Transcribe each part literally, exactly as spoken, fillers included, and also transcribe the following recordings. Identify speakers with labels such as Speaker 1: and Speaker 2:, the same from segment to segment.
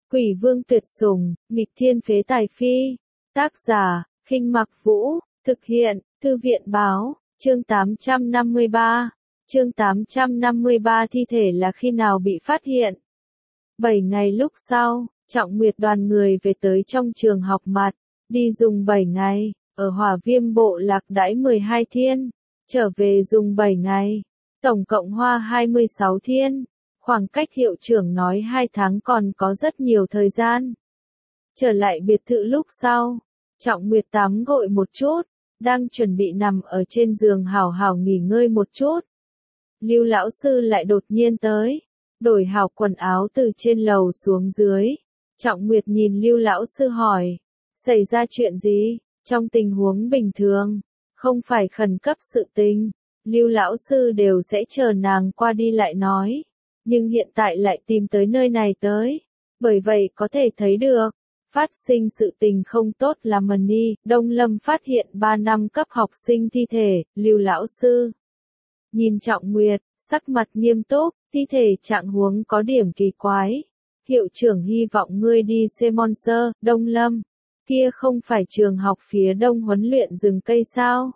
Speaker 1: Quỷ vương tuyệt sủng, nghịch thiên phế tài phi. Tác giả, Khinh Mặc Vũ, thực hiện, Thư viện Báo, chương tám trăm năm mươi ba. Chương tám trăm năm mươi ba thi thể là khi nào bị phát hiện? Bảy ngày lúc sau, Trọng Nguyệt đoàn người về tới trong trường học mặt, đi dùng bảy ngày, ở Hỏa Viêm bộ lạc đãi mười hai thiên, trở về dùng bảy ngày, tổng cộng hoa hai mươi sáu thiên. Khoảng cách hiệu trưởng nói hai tháng còn có rất nhiều thời gian. Trở lại biệt thự lúc sau, Trọng Nguyệt tắm gội một chút, đang chuẩn bị nằm ở trên giường hảo hảo nghỉ ngơi một chút. Lưu lão sư lại đột nhiên tới, đổi hảo quần áo từ trên lầu xuống dưới. Trọng Nguyệt nhìn Lưu lão sư hỏi, xảy ra chuyện gì? Trong tình huống bình thường, không phải khẩn cấp sự tình, Lưu lão sư đều sẽ chờ nàng qua đi lại nói. Nhưng hiện tại lại tìm tới nơi này tới, bởi vậy có thể thấy được, phát sinh sự tình không tốt là Mần Ni, Đông Lâm phát hiện ba năm cấp học sinh thi thể, Lưu lão sư. Nhìn Trọng Nguyệt, sắc mặt nghiêm túc, thi thể trạng huống có điểm kỳ quái. Hiệu trưởng hy vọng ngươi đi Semonser, Đông Lâm. Kia không phải trường học phía đông huấn luyện rừng cây sao?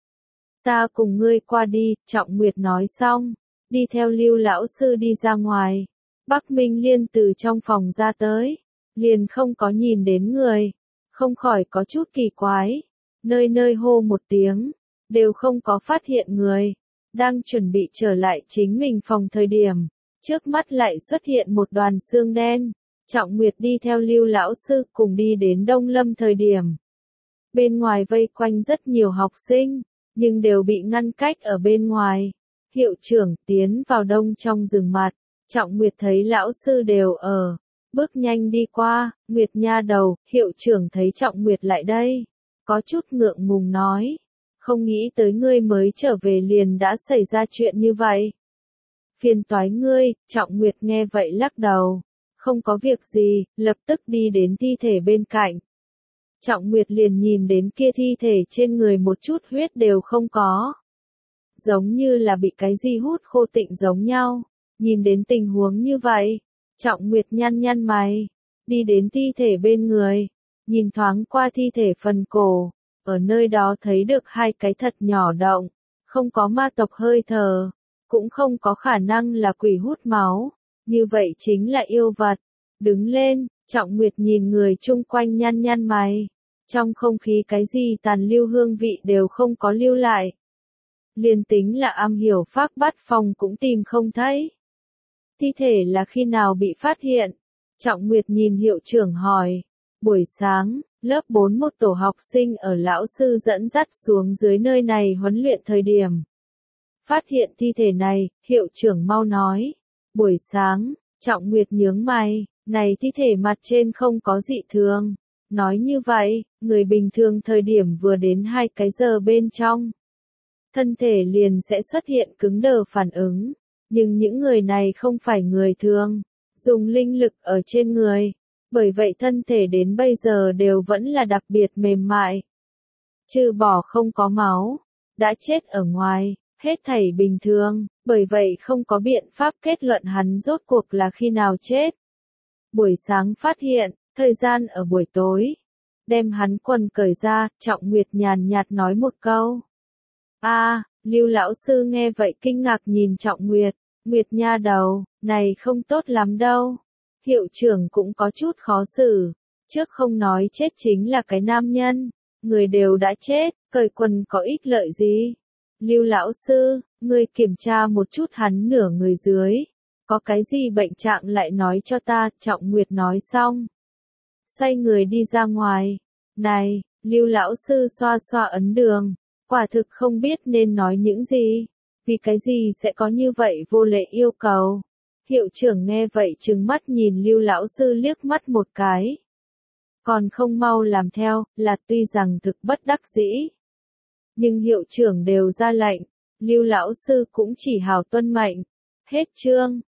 Speaker 1: Ta cùng ngươi qua đi, Trọng Nguyệt nói xong. Đi theo Lưu lão sư đi ra ngoài. Bắc Minh Liên từ trong phòng ra tới, liền không có nhìn đến người, không khỏi có chút kỳ quái. Nơi nơi hô một tiếng, đều không có phát hiện người. Đang chuẩn bị trở lại chính mình phòng thời điểm, trước mắt lại xuất hiện một đoàn xương đen. Trọng Nguyệt đi theo Lưu lão sư cùng đi đến Đông Lâm thời điểm. Bên ngoài vây quanh rất nhiều học sinh, nhưng đều bị ngăn cách ở bên ngoài. Hiệu trưởng tiến vào đông trong rừng mặt, Trọng Nguyệt thấy lão sư đều ở, bước nhanh đi qua. Nguyệt nha đầu, hiệu trưởng thấy Trọng Nguyệt lại đây, có chút ngượng ngùng nói, không nghĩ tới ngươi mới trở về liền đã xảy ra chuyện như vậy. Phiền toái ngươi, Trọng Nguyệt nghe vậy lắc đầu, không có việc gì, lập tức đi đến thi thể bên cạnh. Trọng Nguyệt liền nhìn đến kia thi thể trên người một chút huyết đều không có. Giống như là bị cái gì hút khô tịnh giống nhau. Nhìn đến tình huống như vậy, Trọng Nguyệt nhăn nhăn mày, đi đến thi thể bên người, nhìn thoáng qua thi thể phần cổ, ở nơi đó thấy được hai cái thật nhỏ động, không có ma tộc hơi thở, cũng không có khả năng là quỷ hút máu, như vậy chính là yêu vật. Đứng lên, Trọng Nguyệt nhìn người chung quanh nhăn nhăn mày, trong không khí cái gì tàn lưu hương vị đều không có lưu lại. Liên tính là am hiểu phác bát phong cũng tìm không thấy. Thi thể là khi nào bị phát hiện? Trọng Nguyệt nhìn hiệu trưởng hỏi. Buổi sáng, lớp bốn một tổ học sinh ở lão sư dẫn dắt xuống dưới nơi này huấn luyện thời điểm. Phát hiện thi thể này, hiệu trưởng mau nói. Buổi sáng, Trọng Nguyệt nhướng mày, này thi thể mặt trên không có dị thường. Nói như vậy, người bình thường thời điểm vừa đến hai cái giờ bên trong. Thân thể liền sẽ xuất hiện cứng đờ phản ứng, nhưng những người này không phải người thường, dùng linh lực ở trên người, bởi vậy thân thể đến bây giờ đều vẫn là đặc biệt mềm mại. Trừ bỏ không có máu, đã chết ở ngoài, hết thảy bình thường, bởi vậy không có biện pháp kết luận hắn rốt cuộc là khi nào chết. Buổi sáng phát hiện, thời gian ở buổi tối, đem hắn quần cởi ra, Trọng Nguyệt nhàn nhạt nói một câu. A, à, Lưu lão sư nghe vậy kinh ngạc nhìn Trọng Nguyệt, Nguyệt nha đầu, này không tốt lắm đâu. Hiệu trưởng cũng có chút khó xử, trước không nói chết chính là cái nam nhân, người đều đã chết, cởi quần có ích lợi gì. Lưu lão sư, ngươi kiểm tra một chút hắn nửa người dưới, có cái gì bệnh trạng lại nói cho ta, Trọng Nguyệt nói xong. Xoay người đi ra ngoài, này, Lưu lão sư xoa xoa ấn đường. Quả thực không biết nên nói những gì, vì cái gì sẽ có như vậy vô lệ yêu cầu. Hiệu trưởng nghe vậy trừng mắt nhìn Lưu lão sư liếc mắt một cái. Còn không mau làm theo, là tuy rằng thực bất đắc dĩ. Nhưng hiệu trưởng đều ra lệnh, Lưu lão sư cũng chỉ hào tuân mệnh. Hết chương.